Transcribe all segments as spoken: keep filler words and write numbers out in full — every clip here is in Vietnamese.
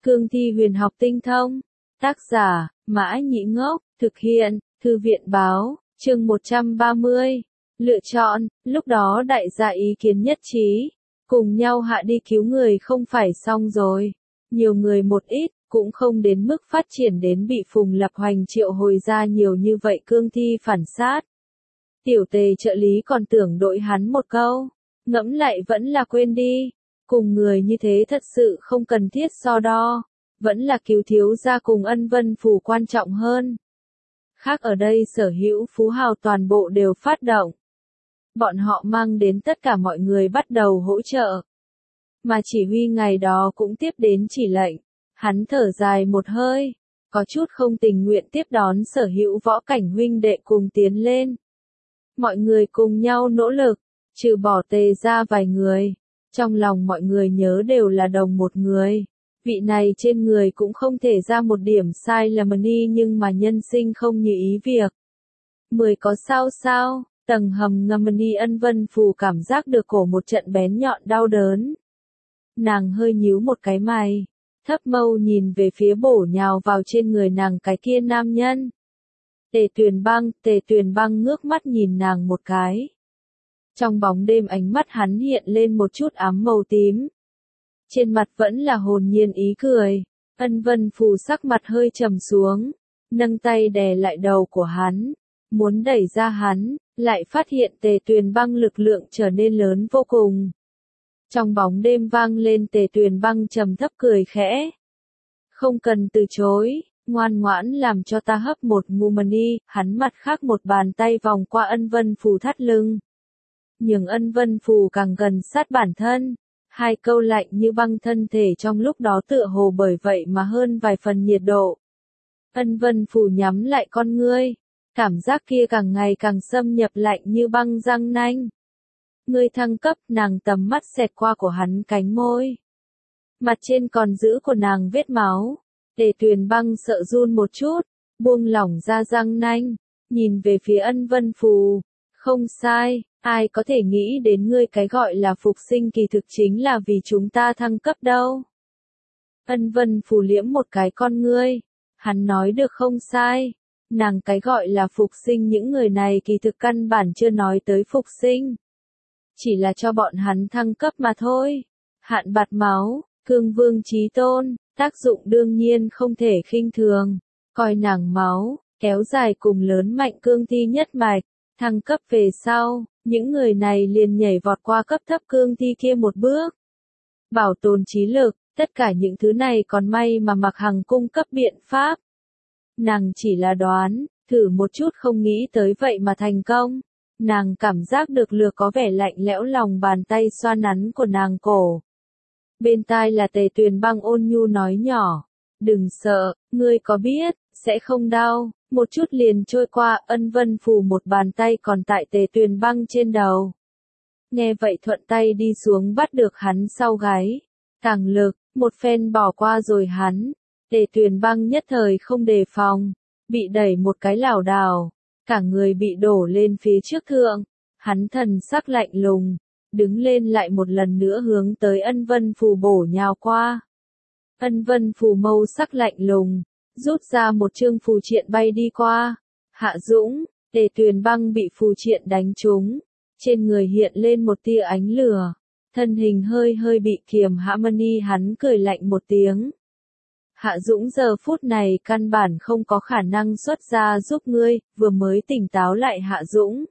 Cương thi huyền học tinh thông. Tác giả, Mã Nhĩ Ngốc, thực hiện, Thư viện báo, chương một trăm ba mươi. Lựa chọn, lúc đó đại gia ý kiến nhất trí, cùng nhau hạ đi cứu người không phải xong rồi. Nhiều người một ít, cũng không đến mức phát triển đến bị Phùng Lập Hoành triệu hồi ra nhiều như vậy cương thi phản sát. Tiểu Tề trợ lý còn tưởng đội hắn một câu, ngẫm lại vẫn là quên đi, cùng người như thế thật sự không cần thiết so đo, vẫn là cứu thiếu gia cùng Ân Vân Phủ quan trọng hơn. Khác ở đây sở hữu phú hào toàn bộ đều phát động. Bọn họ mang đến tất cả mọi người bắt đầu hỗ trợ. Mà chỉ huy ngày đó cũng tiếp đến chỉ lệnh. Hắn thở dài một hơi, có chút không tình nguyện tiếp đón sở hữu võ cảnh huynh đệ cùng tiến lên. Mọi người cùng nhau nỗ lực, trừ bỏ Tề ra vài người. Trong lòng mọi người nhớ đều là đồng một người. Vị này trên người cũng không thể ra một điểm sai lầm đi nhưng mà nhân sinh không như ý việc. Mười có sao sao, tầng hầm ngầm đi Ân Vân Phù cảm giác được cổ một trận bén nhọn đau đớn. Nàng hơi nhíu một cái mày, thấp mâu nhìn về phía bổ nhào vào trên người nàng cái kia nam nhân. Tề Tuyền Băng, Tề Tuyền Băng ngước mắt nhìn nàng một cái. Trong bóng đêm ánh mắt hắn hiện lên một chút ám màu tím. Trên mặt vẫn là hồn nhiên ý cười. Ân Vân Phù sắc mặt hơi trầm xuống, nâng tay đè lại đầu của hắn, muốn đẩy ra hắn, lại phát hiện Tề Tuyền Băng lực lượng trở nên lớn vô cùng. Trong bóng đêm vang lên Tề Tuyền Băng trầm thấp cười khẽ. Không cần từ chối, ngoan ngoãn làm cho ta hấp một ngụm đi, hắn mặt khác một bàn tay vòng qua Ân Vân Phù thắt lưng. Nhưng Ân Vân Phù càng gần sát bản thân. Hai câu lạnh như băng thân thể trong lúc đó tựa hồ bởi vậy mà hơn vài phần nhiệt độ. Ân Vân Phù nhắm lại con ngươi, cảm giác kia càng ngày càng xâm nhập lạnh như băng răng nanh. Ngươi thăng cấp, nàng tầm mắt xẹt qua của hắn cánh môi. Mặt trên còn giữ của nàng vết máu. Tề Tuyền Băng sợ run một chút, buông lỏng ra răng nanh, nhìn về phía Ân Vân Phù. Không sai, ai có thể nghĩ đến ngươi cái gọi là phục sinh kỳ thực chính là vì chúng ta thăng cấp đâu. Ân Vân Phù liễm một cái con ngươi, hắn nói được không sai, nàng cái gọi là phục sinh những người này kỳ thực căn bản chưa nói tới phục sinh. Chỉ là cho bọn hắn thăng cấp mà thôi. Hạn bạt máu, cương vương chí tôn, tác dụng đương nhiên không thể khinh thường, coi nàng máu, kéo dài cùng lớn mạnh cương thi nhất mạch. Thăng cấp về sau, những người này liền nhảy vọt qua cấp thấp cương thi kia một bước. Bảo tồn trí lực, tất cả những thứ này còn may mà Mặc Hằng cung cấp biện pháp. Nàng chỉ là đoán, thử một chút không nghĩ tới vậy mà thành công. Nàng cảm giác được lừa có vẻ lạnh lẽo lòng bàn tay xoa nắn của nàng cổ. Bên tai là Tề Tuyền Băng ôn nhu nói nhỏ. Đừng sợ, ngươi có biết, sẽ không đau. Một chút liền trôi qua, Ân Vân Phù một bàn tay còn tại Tề Tuyền Băng trên đầu. Nghe vậy thuận tay đi xuống bắt được hắn sau gáy. Càng lực, một phen bỏ qua rồi hắn. Tề Tuyền Băng nhất thời không đề phòng, bị đẩy một cái lảo đảo, cả người bị đổ lên phía trước thượng. Hắn thần sắc lạnh lùng, đứng lên lại một lần nữa hướng tới Ân Vân Phù bổ nhào qua. Ân Vân Phù mâu sắc lạnh lùng, rút ra một chương phù triện bay đi qua. Hạ Dũng, Tề Tuyền Băng bị phù triện đánh trúng, trên người hiện lên một tia ánh lửa, thân hình hơi hơi bị kiềm hãm đi, hắn cười lạnh một tiếng. Hạ Dũng giờ phút này căn bản không có khả năng xuất ra giúp ngươi, vừa mới tỉnh táo lại Hạ Dũng.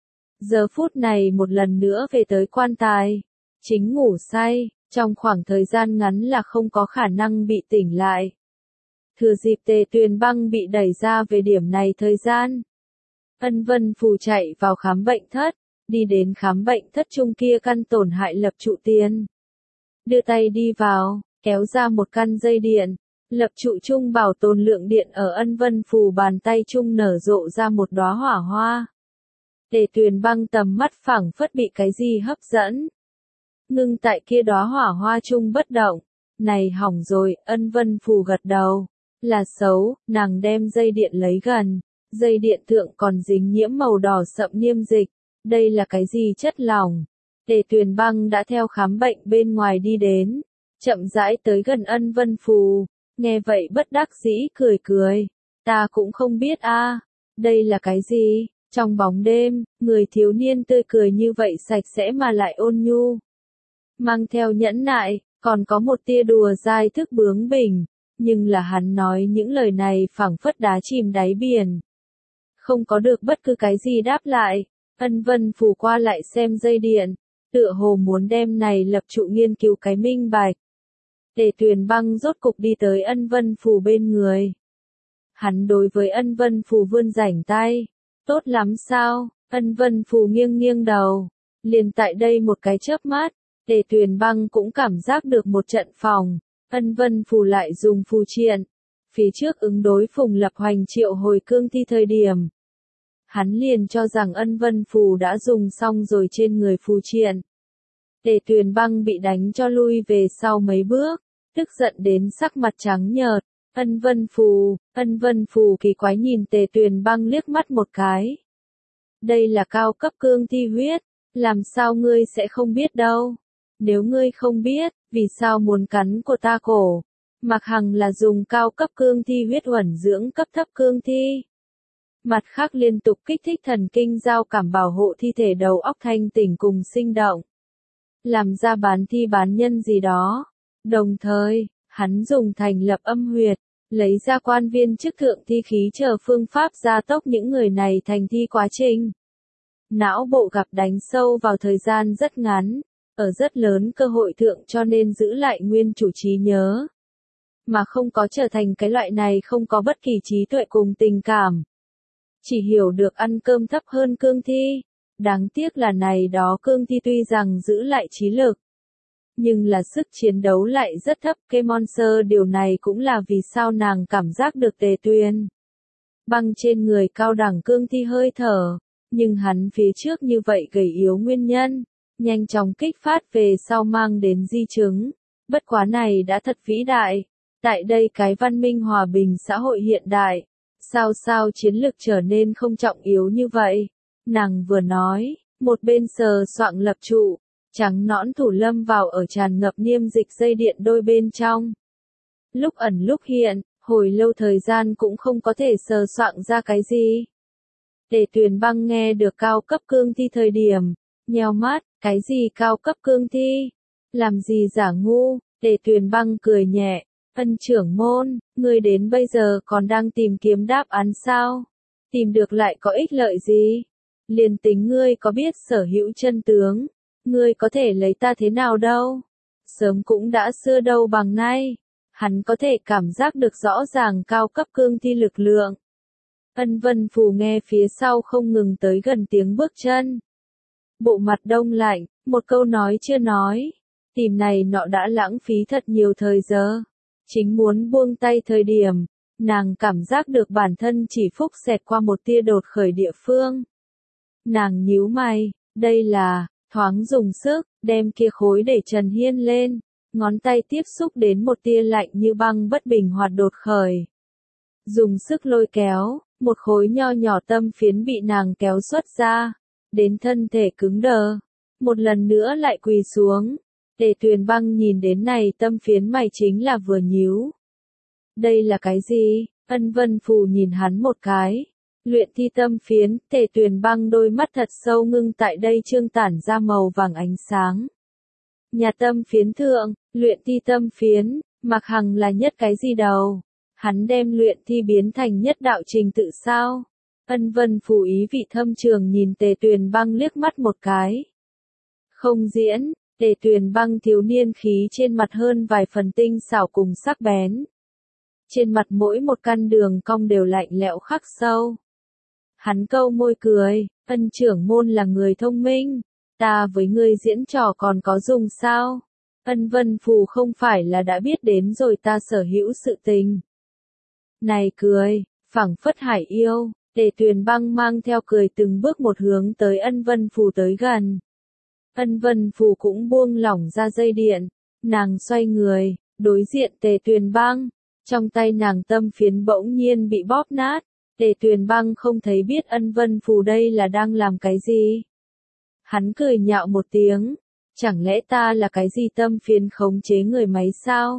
Giờ phút này một lần nữa về tới quan tài, chính ngủ say, trong khoảng thời gian ngắn là không có khả năng bị tỉnh lại. Thừa dịp Tề Tuyền Băng bị đẩy ra về điểm này thời gian. Ân Vân Phù chạy vào khám bệnh thất, đi đến khám bệnh thất trung kia căn tổn hại lập trụ tiền. Đưa tay đi vào, kéo ra một căn dây điện, lập trụ trung bảo tồn lượng điện ở Ân Vân Phù bàn tay trung nở rộ ra một đóa hỏa hoa. Tề Tuyền Băng tầm mắt phảng phất bị cái gì hấp dẫn. Ngưng tại kia đóa hỏa hoa trung bất động. Này hỏng rồi, Ân Vân Phù gật đầu. Là xấu, nàng đem dây điện lấy gần, dây điện thượng còn dính nhiễm màu đỏ sậm niêm dịch, đây là cái gì chất lỏng? Tề Tuyền Băng đã theo khám bệnh bên ngoài đi đến, chậm rãi tới gần Ân Vân Phù, nghe vậy bất đắc dĩ cười cười, ta cũng không biết a, đây là cái gì? Trong bóng đêm, người thiếu niên tươi cười như vậy sạch sẽ mà lại ôn nhu, mang theo nhẫn nại, còn có một tia đùa dai thức bướng bỉnh, nhưng là hắn nói những lời này phảng phất đá chìm đáy biển. Không có được bất cứ cái gì đáp lại, Ân Vân Phù qua lại xem dây điện, tựa hồ muốn đem này lập trụ nghiên cứu cái minh bạch. Tề Tuyền Băng rốt cục đi tới Ân Vân Phù bên người. Hắn đối với Ân Vân Phù vươn rảnh tay, tốt lắm sao? Ân Vân Phù nghiêng nghiêng đầu, liền tại đây một cái chớp mắt, Tề Tuyền Băng cũng cảm giác được một trận phòng, Ân Vân Phù lại dùng phù triện, phía trước ứng đối Phùng Lập Hoành triệu hồi cương thi thời điểm. Hắn liền cho rằng Ân Vân Phù đã dùng xong rồi trên người phù triện. Tề Tuyền Băng bị đánh cho lui về sau mấy bước, tức giận đến sắc mặt trắng nhợt. Ân Vân Phù, Ân Vân Phù kỳ quái nhìn Tề Tuyền Băng liếc mắt một cái. Đây là cao cấp cương thi huyết, làm sao ngươi sẽ không biết đâu? Nếu ngươi không biết, vì sao muốn cắn của ta cổ? Mặc Hằng là dùng cao cấp cương thi huyết uẩn dưỡng cấp thấp cương thi. Mặt khác liên tục kích thích thần kinh giao cảm bảo hộ thi thể đầu óc thanh tỉnh cùng sinh động. Làm ra bán thi bán nhân gì đó. Đồng thời, hắn dùng thành lập âm huyệt, lấy ra quan viên chức thượng thi khí chờ phương pháp gia tốc những người này thành thi quá trình. Não bộ gặp đánh sâu vào thời gian rất ngắn, ở rất lớn cơ hội thượng cho nên giữ lại nguyên chủ trí nhớ. Mà không có trở thành cái loại này không có bất kỳ trí tuệ cùng tình cảm. Chỉ hiểu được ăn cơm thấp hơn cương thi. Đáng tiếc là này đó cương thi tuy rằng giữ lại trí lực, nhưng là sức chiến đấu lại rất thấp. Cái Monster điều này cũng là vì sao nàng cảm giác được Tề Tuyền Băng trên người cao đẳng cương thi hơi thở, nhưng hắn phía trước như vậy gầy yếu nguyên nhân, nhanh chóng kích phát về sau mang đến di chứng. Bất quá này đã thật vĩ đại. Tại đây cái văn minh hòa bình xã hội hiện đại, sao sao chiến lực trở nên không trọng yếu như vậy. Nàng vừa nói, một bên sờ soạng lập trụ, trắng nõn thủ lâm vào ở tràn ngập niêm dịch dây điện đôi bên trong. Lúc ẩn lúc hiện, hồi lâu thời gian cũng không có thể sờ soạng ra cái gì. Tề Tuyền Băng nghe được cao cấp cương thi thời điểm, nheo mắt, cái gì cao cấp cương thi? Làm gì giả ngu? Tề Tuyền Băng cười nhẹ, Ân trưởng môn, ngươi đến bây giờ còn đang tìm kiếm đáp án sao? Tìm được lại có ích lợi gì? Liền tính ngươi có biết sở hữu chân tướng, ngươi có thể lấy ta thế nào đâu? Sớm cũng đã xưa đâu bằng nay. Hắn có thể cảm giác được rõ ràng cao cấp cương thi lực lượng. Ân Vân Phù nghe phía sau không ngừng tới gần tiếng bước chân. Bộ mặt đông lạnh, một câu nói chưa nói. Tìm này nọ đã lãng phí thật nhiều thời giờ. Chính muốn buông tay thời điểm, nàng cảm giác được bản thân chỉ phúc xẹt qua một tia đột khởi địa phương. Nàng nhíu mày, đây là, thoáng dùng sức, đem kia khối để Trần Hiên lên, ngón tay tiếp xúc đến một tia lạnh như băng bất bình hoạt đột khởi. Dùng sức lôi kéo, một khối nho nhỏ tâm phiến bị nàng kéo xuất ra, đến thân thể cứng đờ, một lần nữa lại quỳ xuống. Tề Tuyền Băng nhìn đến này tâm phiến mày chính là vừa nhíu. Đây là cái gì? Ân Vân Phù nhìn hắn một cái. Luyện thi tâm phiến, Tề Tuyền Băng đôi mắt thật sâu ngưng tại đây trương tản ra màu vàng ánh sáng. Nhà tâm phiến thượng, luyện thi tâm phiến, Mặc Hằng là nhất cái gì đầu? Hắn đem luyện thi biến thành nhất đạo trình tự sao? Ân Vân Phù ý vị thâm trường nhìn Tề Tuyền Băng liếc mắt một cái. Không diễn. Tề Tuyền Băng thiếu niên khí trên mặt hơn vài phần tinh xảo cùng sắc bén. Trên mặt mỗi một căn đường cong đều lạnh lẽo khắc sâu. Hắn câu môi cười, Ân trưởng môn là người thông minh, ta với ngươi diễn trò còn có dùng sao? Ân Vân Phù không phải là đã biết đến rồi ta sở hữu sự tình. Này cười, phảng phất hải yêu, Tề Tuyền Băng mang theo cười từng bước một hướng tới Ân Vân Phù tới gần. Ân Vân Phù cũng buông lỏng ra dây điện, nàng xoay người, đối diện Tề Tuyền Băng, trong tay nàng tâm phiến bỗng nhiên bị bóp nát, Tề Tuyền Băng không thấy biết Ân Vân Phù đây là đang làm cái gì. Hắn cười nhạo một tiếng, Chẳng lẽ ta là cái gì tâm phiến khống chế người máy sao?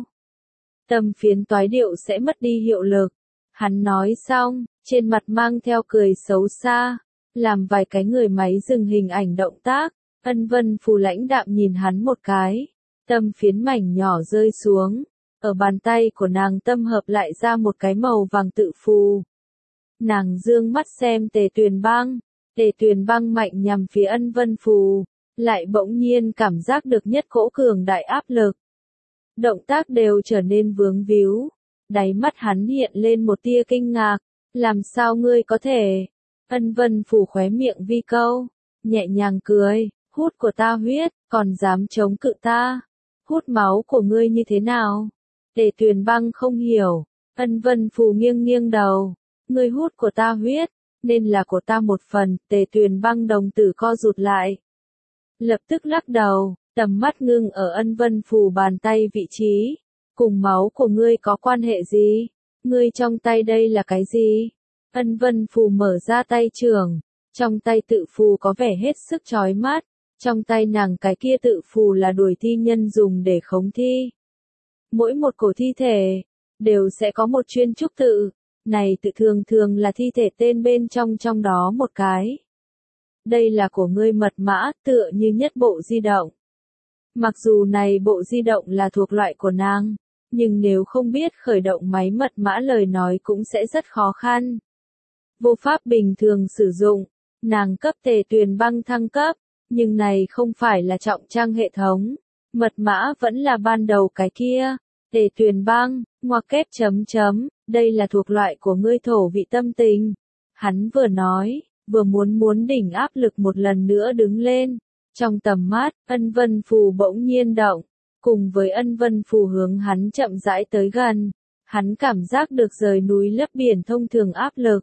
Tâm phiến toái điệu sẽ mất đi hiệu lực. Hắn nói xong, trên mặt mang theo cười xấu xa, làm vài cái người máy dừng hình ảnh động tác. Ân Vân Phù lãnh đạm nhìn hắn một cái, tâm phiến mảnh nhỏ rơi xuống, ở bàn tay của nàng tâm hợp lại ra một cái màu vàng tự phù. Nàng dương mắt xem Tề Tuyền Băng, Tề Tuyền Băng mạnh nhằm phía Ân Vân Phù, lại bỗng nhiên cảm giác được nhất cỗ cường đại áp lực. Động tác đều trở nên vướng víu, đáy mắt hắn hiện lên một tia kinh ngạc, làm sao ngươi có thể? Ân Vân Phù khóe miệng vi câu, nhẹ nhàng cười, hút của ta huyết, còn dám chống cự ta, hút máu của ngươi như thế nào? Tề Tuyền Băng không hiểu, Ân Vân Phù nghiêng nghiêng đầu, ngươi hút của ta huyết, nên là của ta một phần. Tề Tuyền Băng đồng tử co rụt lại, lập tức lắc đầu, tầm mắt ngưng ở Ân Vân Phù bàn tay vị trí, cùng máu của ngươi có quan hệ gì? Ngươi trong tay đây là cái gì? Ân Vân Phù mở ra tay trưởng, trong tay tự phù có vẻ hết sức chói mắt, trong tay nàng cái kia tự phù là đuổi thi nhân dùng để khống thi. Mỗi một cổ thi thể, đều sẽ có một chuyên trúc tự, này tự thường thường là thi thể tên bên trong trong đó một cái. Đây là của ngươi mật mã, tựa như nhất bộ di động. Mặc dù này bộ di động là thuộc loại của nàng, nhưng nếu không biết khởi động máy mật mã lời nói cũng sẽ rất khó khăn. Vô pháp bình thường sử dụng, nàng cấp Tề Tuyền Băng thăng cấp, nhưng này không phải là trọng trang hệ thống, mật mã vẫn là ban đầu cái kia. Tề Tuyền Băng, ngoặc kép chấm chấm, đây là thuộc loại của ngươi thổ vị tâm tình. Hắn vừa nói, vừa muốn muốn đỉnh áp lực một lần nữa đứng lên. Trong tầm mắt, Ân Vân Phù bỗng nhiên động, cùng với Ân Vân Phù hướng hắn chậm rãi tới gần, hắn cảm giác được rời núi lấp biển thông thường áp lực.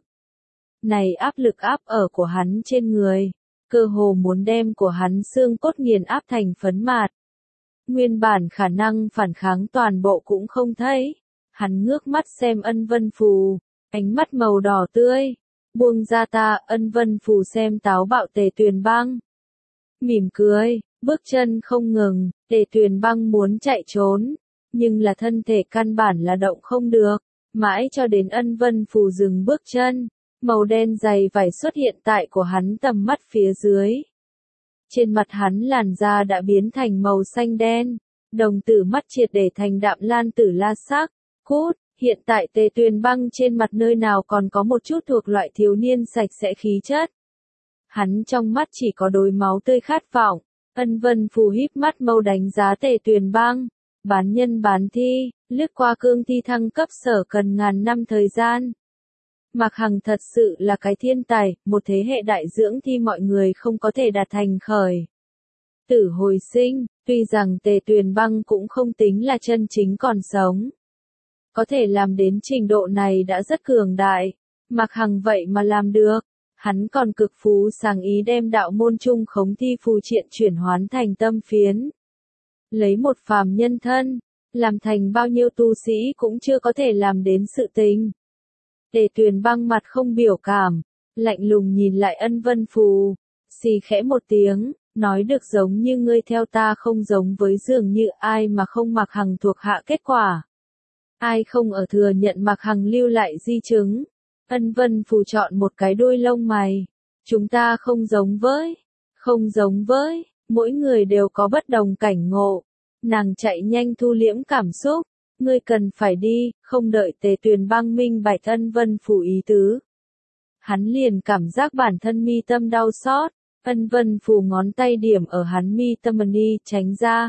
Này áp lực áp ở của hắn trên người, cơ hồ muốn đem của hắn xương cốt nghiền áp thành phấn mạt. Nguyên bản khả năng phản kháng toàn bộ cũng không thấy. Hắn ngước mắt xem Ân Vân Phù, ánh mắt màu đỏ tươi. Buông ra ta. Ân Vân Phù xem táo bạo Tề Tuyền Băng, mỉm cười, bước chân không ngừng. Tề Tuyền Băng muốn chạy trốn, nhưng là thân thể căn bản là động không được. Mãi cho đến Ân Vân Phù dừng bước chân, màu đen dày vải xuất hiện tại của hắn tầm mắt phía dưới. Trên mặt hắn làn da đã biến thành màu xanh đen, đồng tử mắt triệt để thành đạm lan tử la sắc. Cút, hiện tại Tề Tuyền Băng trên mặt nơi nào còn có một chút thuộc loại thiếu niên sạch sẽ khí chất. Hắn trong mắt chỉ có đôi máu tươi khát vọng. Ân Vân Phù híp mắt mâu đánh giá Tề Tuyền Băng. Bán nhân bán thi, lướt qua cương thi thăng cấp sở cần ngàn năm thời gian. Mạc Hằng thật sự là cái thiên tài, một thế hệ đại dưỡng thi mọi người không có thể đạt thành khởi tử hồi sinh, tuy rằng Tề Tuyền Băng cũng không tính là chân chính còn sống. Có thể làm đến trình độ này đã rất cường đại, Mạc Hằng vậy mà làm được. Hắn còn cực phú sàng ý đem đạo môn trung khống thi phù triện chuyển hoán thành tâm phiến. Lấy một phàm nhân thân, làm thành bao nhiêu tu sĩ cũng chưa có thể làm đến sự tình. Tề Tuyền Băng mặt không biểu cảm, lạnh lùng nhìn lại Ân Vân Phù, xì khẽ một tiếng, nói được giống như ngươi theo ta không giống với dường như ai mà không Mạc Hằng thuộc hạ kết quả. Ai không ở thừa nhận Mạc Hằng lưu lại di chứng. Ân Vân Phù chọn một cái đuôi lông mày. Chúng ta không giống với, không giống với, mỗi người đều có bất đồng cảnh ngộ. Nàng chạy nhanh thu liễm cảm xúc. Ngươi cần phải đi, không đợi Tề Tuyền Băng minh bạch Ân Vân Phù ý tứ. Hắn liền cảm giác bản thân mi tâm đau xót. Ân Vân Phù ngón tay điểm ở hắn mi tâm ni tránh ra.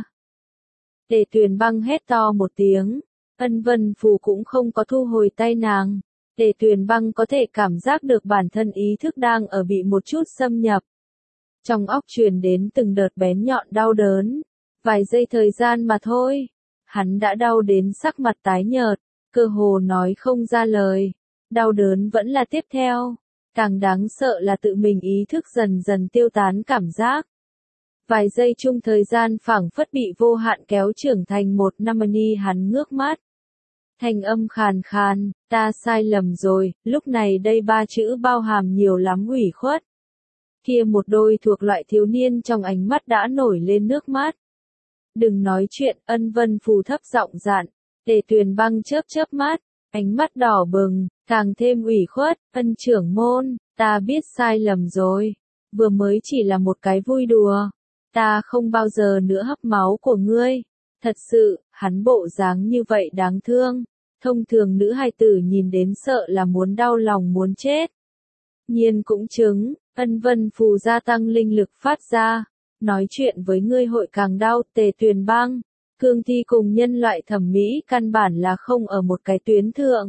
Tề Tuyền Băng hét to một tiếng. Ân Vân Phù cũng không có thu hồi tay nàng. Tề Tuyền Băng có thể cảm giác được bản thân ý thức đang ở bị một chút xâm nhập. Trong óc truyền đến từng đợt bén nhọn đau đớn. Vài giây thời gian mà thôi. Hắn đã đau đến sắc mặt tái nhợt, cơ hồ nói không ra lời. Đau đớn vẫn là tiếp theo. Càng đáng sợ là tự mình ý thức dần dần tiêu tán cảm giác. Vài giây chung thời gian phảng phất bị vô hạn kéo trưởng thành một năm ni hắn ngước mắt. Thanh âm khàn khàn, ta sai lầm rồi, lúc này đây ba chữ bao hàm nhiều lắm ủy khuất. Kia một đôi thuộc loại thiếu niên trong ánh mắt đã nổi lên nước mắt. Đừng nói chuyện, Ân Vân Phù thấp giọng dặn. Tề Tuyền Băng chớp chớp mắt, ánh mắt đỏ bừng, càng thêm ủy khuất. Ân trưởng môn, ta biết sai lầm rồi. Vừa mới chỉ là một cái vui đùa. Ta không bao giờ nữa hấp máu của ngươi. Thật sự, hắn bộ dáng như vậy đáng thương. Thông thường nữ hài tử nhìn đến sợ là muốn đau lòng muốn chết. Nhiên cũng chứng, Ân Vân Phù gia tăng linh lực phát ra. Nói chuyện với ngươi hội càng đau. Tề Tuyền Băng, cương thi cùng nhân loại thẩm mỹ căn bản là không ở một cái tuyến thượng.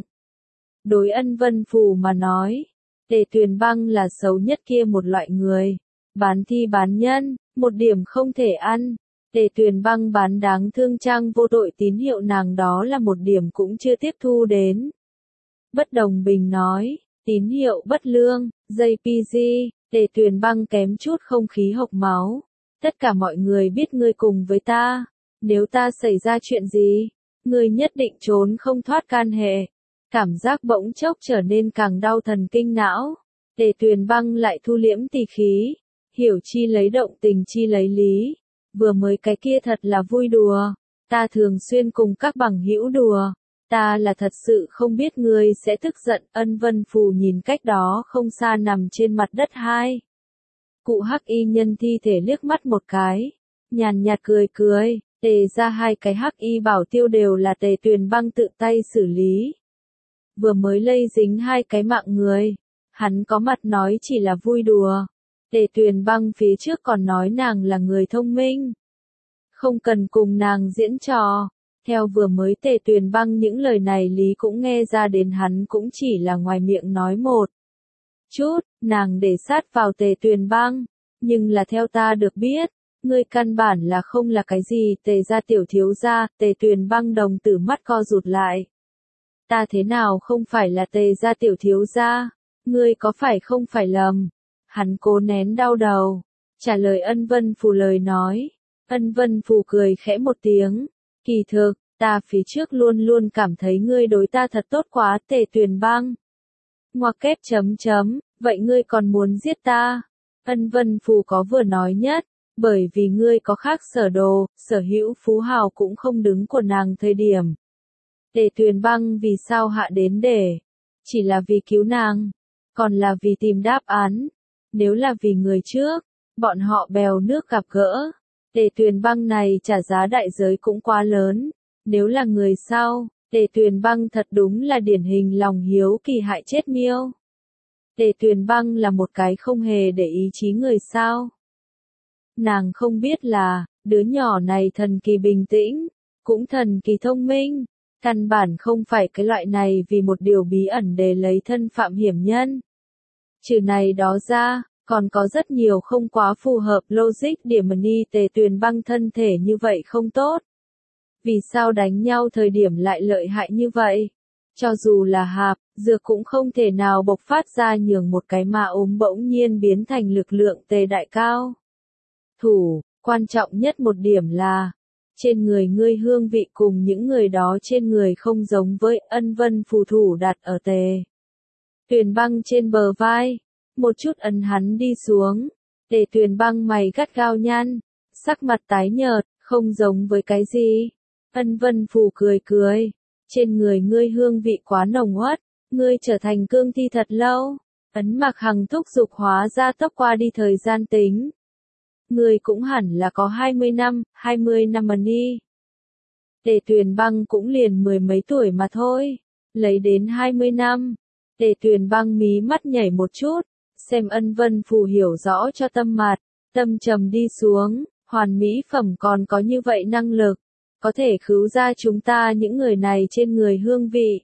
Đối Ân Vân Phù mà nói, Tề Tuyền Băng là xấu nhất kia một loại người. Bán thi bán nhân, một điểm không thể ăn. Tề Tuyền Băng bán đáng thương trang vô đội tín hiệu nàng đó là một điểm cũng chưa tiếp thu đến. Bất Đồng Bình nói, tín hiệu bất lương, gi pê giê, Tề Tuyền Băng kém chút không khí hộc máu. Tất cả mọi người biết ngươi cùng với ta. Nếu ta xảy ra chuyện gì, ngươi nhất định trốn không thoát can hệ. Cảm giác bỗng chốc trở nên càng đau thần kinh não. Tề Tuyền Băng lại thu liễm tỳ khí. Hiểu chi lấy động tình chi lấy lý. Vừa mới cái kia thật là vui đùa. Ta thường xuyên cùng các bằng hữu đùa. Ta là thật sự không biết ngươi sẽ tức giận. Ân Vân Phù nhìn cách đó không xa nằm trên mặt đất hai. Cụ hắc y nhân thi thể liếc mắt một cái. Nhàn nhạt cười cười. Tề ra hai cái hắc y bảo tiêu đều là Tề Tuyền Băng tự tay xử lý. Vừa mới lây dính hai cái mạng người. Hắn có mặt nói chỉ là vui đùa. Tề Tuyền Băng phía trước còn nói nàng là người thông minh. Không cần cùng nàng diễn trò. Theo vừa mới Tề Tuyền Băng những lời này Lý cũng nghe ra đến hắn cũng chỉ là ngoài miệng nói một chút, nàng để sát vào Tề Tuyền Băng. Nhưng là theo ta được biết, ngươi căn bản là không là cái gì. Tề gia tiểu thiếu gia. Tề Tuyền Băng đồng tử mắt co rụt lại. Ta thế nào không phải là Tề gia tiểu thiếu gia? Ngươi có phải không phải lầm? Hắn cố nén đau đầu, trả lời Ân Vân Phù lời nói. Ân Vân Phù cười khẽ một tiếng. Kỳ thực, ta phía trước luôn luôn cảm thấy ngươi đối ta thật tốt quá. Tề Tuyền Băng. Ngoặc kép chấm chấm, vậy ngươi còn muốn giết ta? Ân Vân Phù có vừa nói nhất, bởi vì ngươi có khác sở đồ, sở hữu phú hào cũng không đứng của nàng thời điểm. Tề Tuyền Băng vì sao hạ đến để? Chỉ là vì cứu nàng, còn là vì tìm đáp án. Nếu là vì người trước, bọn họ bèo nước gặp gỡ. Tề Tuyền Băng này trả giá đại giới cũng quá lớn. Nếu là người sau, Tề Tuyền Băng thật đúng là điển hình lòng hiếu kỳ hại chết miêu. Tề Tuyền Băng là một cái không hề để ý chí người sao. Nàng không biết là, đứa nhỏ này thần kỳ bình tĩnh, cũng thần kỳ thông minh. Căn bản không phải cái loại này vì một điều bí ẩn để lấy thân phạm hiểm nhân. Trừ này đó ra, còn có rất nhiều không quá phù hợp logic điểm ni. Tề Tuyền Băng thân thể như vậy không tốt. Vì sao đánh nhau thời điểm lại lợi hại như vậy? Cho dù là hạp, dược cũng không thể nào bộc phát ra nhường một cái ma ốm bỗng nhiên biến thành lực lượng Tề đại cao. Thủ, quan trọng nhất một điểm là, trên người ngươi hương vị cùng những người đó trên người không giống với. Ân Vân Phù thủ đặt ở Tề Tuyền Băng trên bờ vai, một chút ấn hắn đi xuống. Tề Tuyền Băng mày gắt gao nhăn, sắc mặt tái nhợt, không giống với cái gì. Ân Vân Phù cười cười, trên người ngươi hương vị quá nồng uất, ngươi trở thành cương thi thật lâu. Ấn Mặc Hằng thúc giục hóa ra tốc qua đi thời gian tính. Ngươi cũng hẳn là có hai mươi năm, hai mươi năm mà đi. Tề Tuyền Băng cũng liền mười mấy tuổi mà thôi, lấy đến hai mươi năm. Tề Tuyền Băng mí mắt nhảy một chút, xem Ân Vân Phù hiểu rõ cho tâm mặt, tâm trầm đi xuống. Hoàn mỹ phẩm còn có như vậy năng lực, có thể khứu ra chúng ta những người này trên người hương vị.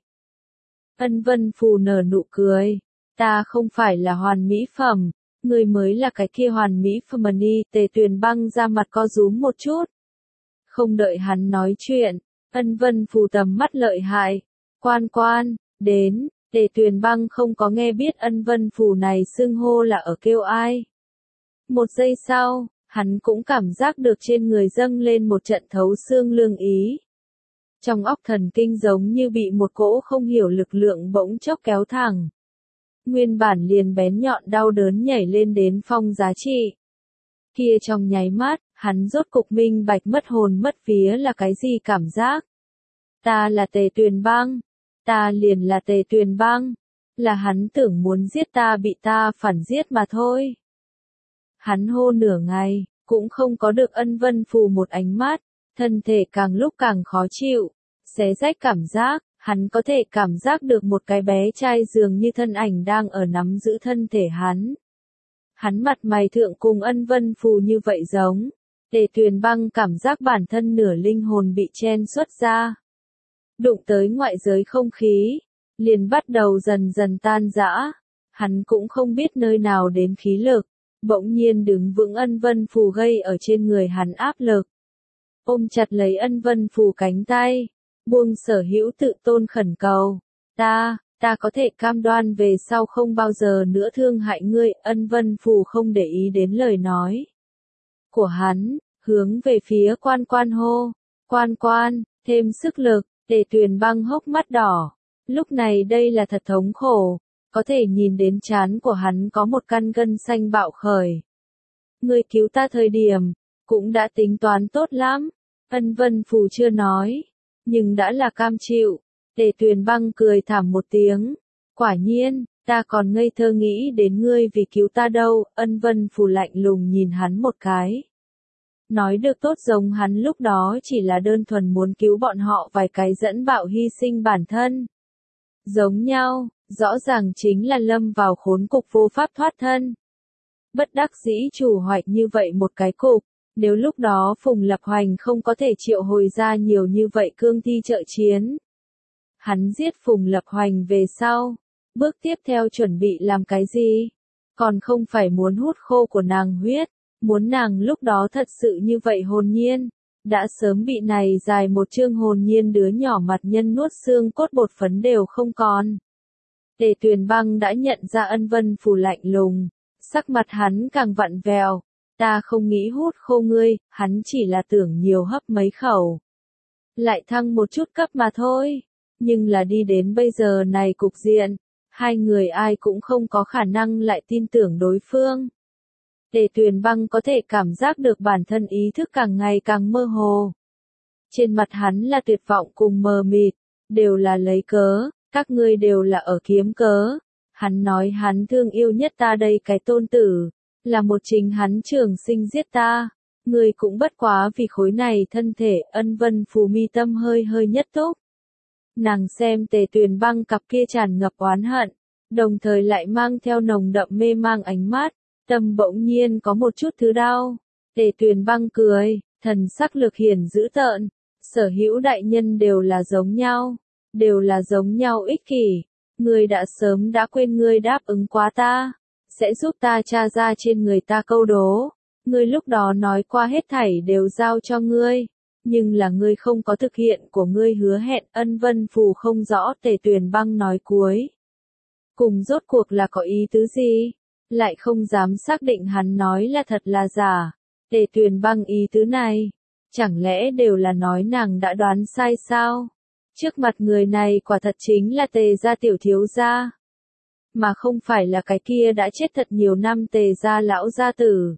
Ân Vân Phù nở nụ cười, ta không phải là hoàn mỹ phẩm, ngươi mới là cái kia hoàn mỹ phẩm mà đi. Tề Tuyền Băng ra mặt co rúm một chút. Không đợi hắn nói chuyện, Ân Vân Phù tầm mắt lợi hại. Quan quan, đến. Tề Tuyền Băng không có nghe biết Ân Vân Phù này xưng hô là ở kêu ai. Một giây sau, hắn cũng cảm giác được trên người dâng lên một trận thấu xương lương ý. Trong óc thần kinh giống như bị một cỗ không hiểu lực lượng bỗng chốc kéo thẳng. nguyên bản liền bén nhọn đau đớn nhảy lên đến phong giá trị. Kia trong nháy mắt, hắn rốt cục minh bạch mất hồn mất vía là cái gì cảm giác. Ta là Tề Tuyền Băng, ta liền là Tề Tuyền Băng, là hắn tưởng muốn giết ta bị ta phản giết mà thôi. Hắn hô nửa ngày, cũng không có được Ân Vân Phù một ánh mắt, thân thể càng lúc càng khó chịu, xé rách cảm giác, hắn có thể cảm giác được một cái bé trai dường như thân ảnh đang ở nắm giữ thân thể hắn. Hắn mặt mày thượng cùng Ân Vân Phù như vậy giống, Tề Tuyền Băng cảm giác bản thân nửa linh hồn bị chen xuất ra. Đụng tới ngoại giới không khí, liền bắt đầu dần dần tan rã, hắn cũng không biết nơi nào đến khí lực, bỗng nhiên đứng vững Ân Vân Phù gây ở trên người hắn áp lực. Ôm chặt lấy Ân Vân Phù cánh tay, buông sở hữu tự tôn khẩn cầu, ta, ta có thể cam đoan về sau không bao giờ nữa thương hại ngươi. Ân Vân Phù không để ý đến lời nói của hắn, hướng về phía Quan Quan hô, Quan Quan, thêm sức lực. Tề Tuyền Băng hốc mắt đỏ, lúc này đây là thật thống khổ, có thể nhìn đến trán của hắn có một căn gân xanh bạo khởi. Ngươi cứu ta thời điểm, cũng đã tính toán tốt lắm, Ân Vân Phù chưa nói, nhưng đã là cam chịu. Tề Tuyền Băng cười thảm một tiếng, quả nhiên, ta còn ngây thơ nghĩ đến ngươi vì cứu ta đâu. Ân Vân Phù lạnh lùng nhìn hắn một cái. Nói được tốt giống hắn lúc đó chỉ là đơn thuần muốn cứu bọn họ vài cái dẫn bạo hy sinh bản thân. Giống nhau, rõ ràng chính là lâm vào khốn cục vô pháp thoát thân. Bất đắc dĩ chủ hoạch như vậy một cái cục, nếu lúc đó Phùng Lập Hoành không có thể triệu hồi ra nhiều như vậy cương thi trợ chiến. Hắn giết Phùng Lập Hoành về sau, bước tiếp theo chuẩn bị làm cái gì? Còn không phải muốn hút khô của nàng huyết. Muốn nàng lúc đó thật sự như vậy hồn nhiên, đã sớm bị này dài một chương hồn nhiên đứa nhỏ mặt nhân nuốt xương cốt bột phấn đều không còn. Tề Tuyền Băng đã nhận ra Ân Vân Phù lạnh lùng, sắc mặt hắn càng vặn vẹo, ta không nghĩ hút khô ngươi, hắn chỉ là tưởng nhiều hấp mấy khẩu. Lại thăng một chút cấp mà thôi, nhưng là đi đến bây giờ này cục diện, hai người ai cũng không có khả năng lại tin tưởng đối phương. Tề Tuyền Băng có thể cảm giác được bản thân ý thức càng ngày càng mơ hồ. Trên mặt hắn là tuyệt vọng cùng mờ mịt, đều là lấy cớ, các ngươi đều là ở kiếm cớ. Hắn nói hắn thương yêu nhất ta đây cái tôn tử, là một chính hắn trường sinh giết ta. Ngươi cũng bất quá vì khối này thân thể. Ân Vân Phù mi tâm hơi hơi nhất túc. Nàng xem Tề Tuyền Băng cặp kia tràn ngập oán hận, đồng thời lại mang theo nồng đậm mê mang ánh mắt. Tâm bỗng nhiên có một chút thứ đau. Tề Tuyền Băng cười, thần sắc lực hiển dữ tợn. Sở hữu đại nhân đều là giống nhau, đều là giống nhau ích kỷ. Ngươi đã sớm đã quên ngươi đáp ứng quá ta, sẽ giúp ta tra ra trên người ta câu đố. Ngươi lúc đó nói qua hết thảy đều giao cho ngươi, nhưng là ngươi không có thực hiện của ngươi hứa hẹn. Ân Vân Phù không rõ Tề Tuyền Băng nói cuối cùng rốt cuộc là có ý tứ gì. Lại không dám xác định hắn nói là thật là giả. Tề Tuyền Băng ý tứ này, chẳng lẽ đều là nói nàng đã đoán sai sao? Trước mặt người này quả thật chính là Tề gia tiểu thiếu gia, mà không phải là cái kia đã chết thật nhiều năm Tề gia lão gia tử.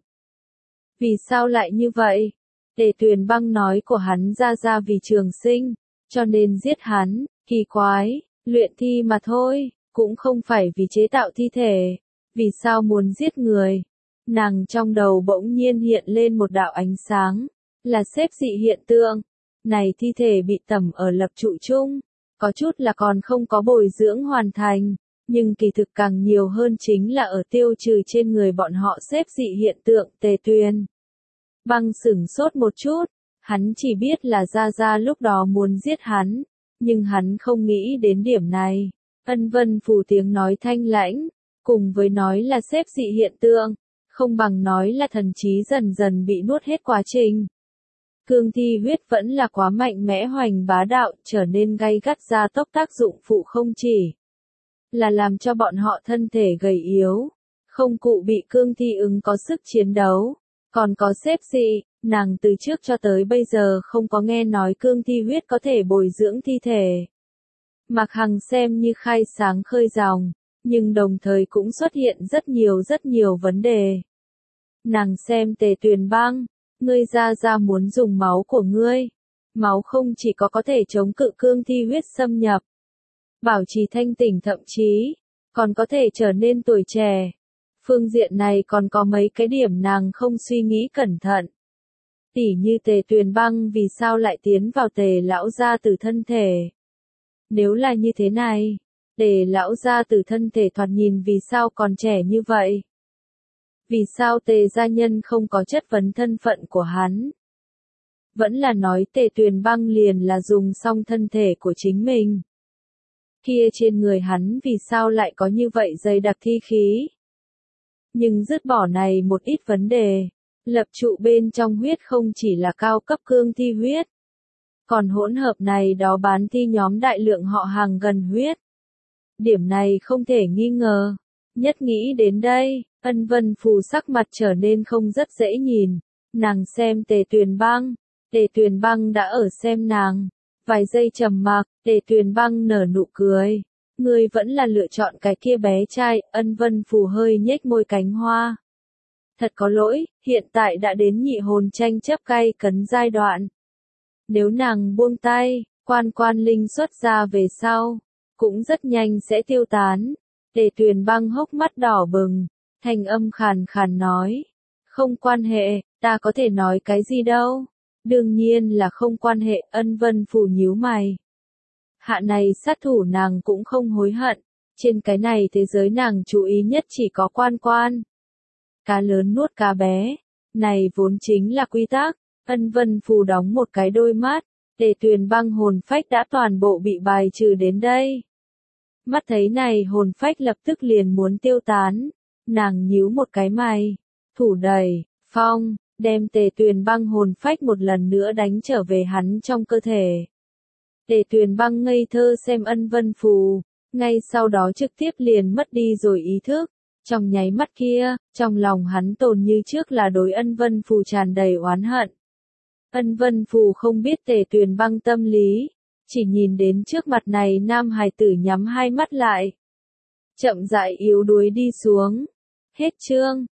Vì sao lại như vậy? Tề Tuyền Băng nói của hắn ra ra vì trường sinh, cho nên giết hắn. Kỳ quái, luyện thi mà thôi, cũng không phải vì chế tạo thi thể. Vì sao muốn giết người? Nàng trong đầu bỗng nhiên hiện lên một đạo ánh sáng, là xếp dị hiện tượng. Này thi thể bị tẩm ở lập trụ chung, có chút là còn không có bồi dưỡng hoàn thành, nhưng kỳ thực càng nhiều hơn chính là ở tiêu trừ trên người bọn họ xếp dị hiện tượng. Tề Tuyền Băng sửng sốt một chút, hắn chỉ biết là Gia Gia lúc đó muốn giết hắn, nhưng hắn không nghĩ đến điểm này. Ân Vân Phù tiếng nói thanh lãnh, cùng với nói là xếp dị hiện tượng, không bằng nói là thần trí dần dần bị nuốt hết quá trình. Cương thi huyết vẫn là quá mạnh mẽ hoành bá đạo, trở nên gay gắt ra tốc tác dụng phụ không chỉ là làm cho bọn họ thân thể gầy yếu, không cụ bị cương thi ứng có sức chiến đấu, còn có xếp dị. Nàng từ trước cho tới bây giờ không có nghe nói cương thi huyết có thể bồi dưỡng thi thể. Mạc Hằng xem như khai sáng khơi dòng, nhưng đồng thời cũng xuất hiện rất nhiều rất nhiều vấn đề. Nàng xem Tề Tuyền Băng, ngươi ra ra muốn dùng máu của ngươi. Máu không chỉ có có thể chống cự cương thi huyết xâm nhập, bảo trì thanh tỉnh thậm chí, còn có thể trở nên tuổi trẻ. Phương diện này còn có mấy cái điểm nàng không suy nghĩ cẩn thận. Tỉ như Tề Tuyền Băng vì sao lại tiến vào Tề lão gia tử thân thể. Nếu là như thế này, Tề lão gia tử thân thể thoạt nhìn vì sao còn trẻ như vậy? Vì sao Tề gia nhân không có chất vấn thân phận của hắn? Vẫn là nói Tề Tuyền Băng liền là dùng xong thân thể của chính mình. Kia trên người hắn vì sao lại có như vậy dày đặc thi khí? Nhưng dứt bỏ này một ít vấn đề, lập trụ bên trong huyết không chỉ là cao cấp cương thi huyết, còn hỗn hợp này đó bán thi nhóm đại lượng họ hàng gần huyết. Điểm này không thể nghi ngờ. Nhất nghĩ đến đây, Ân Vân Phù sắc mặt trở nên không rất dễ nhìn. Nàng xem Tề Tuyền Băng, Tề Tuyền Băng đã ở xem nàng. Vài giây trầm mặc, Tề Tuyền Băng nở nụ cười. Ngươi vẫn là lựa chọn cái kia bé trai. Ân Vân Phù hơi nhếch môi cánh hoa. Thật có lỗi, hiện tại đã đến nhị hồn tranh chấp gay cấn giai đoạn. Nếu nàng buông tay, quan quan linh xuất ra về sau, cũng rất nhanh sẽ tiêu tán. Tề Tuyền Băng hốc mắt đỏ bừng, thanh âm khàn khàn nói. Không quan hệ, ta có thể nói cái gì đâu. Đương nhiên là không quan hệ. Ân Vân Phù nhíu mày. Hạ này sát thủ nàng cũng không hối hận. Trên cái này thế giới nàng chú ý nhất chỉ có quan quan. Cá lớn nuốt cá bé. Này vốn chính là quy tắc. Ân Vân Phù đóng một cái đôi mắt. Tề Tuyền Băng hồn phách đã toàn bộ bị bài trừ đến đây. Mắt thấy này hồn phách lập tức liền muốn tiêu tán. Nàng nhíu một cái mày. Thủ đẩy, phong, đem Tề Tuyền Băng hồn phách một lần nữa đánh trở về hắn trong cơ thể. Tề Tuyền Băng ngây thơ xem Ân Vân Phù. Ngay sau đó trực tiếp liền mất đi rồi ý thức. Trong nháy mắt kia, trong lòng hắn tồn như trước là đối Ân Vân Phù tràn đầy oán hận. Ân Vân Phù không biết Tề Tuyền Băng tâm lý, chỉ nhìn đến trước mặt này nam hài tử nhắm hai mắt lại. Chậm rãi yếu đuối đi xuống. Hết chương.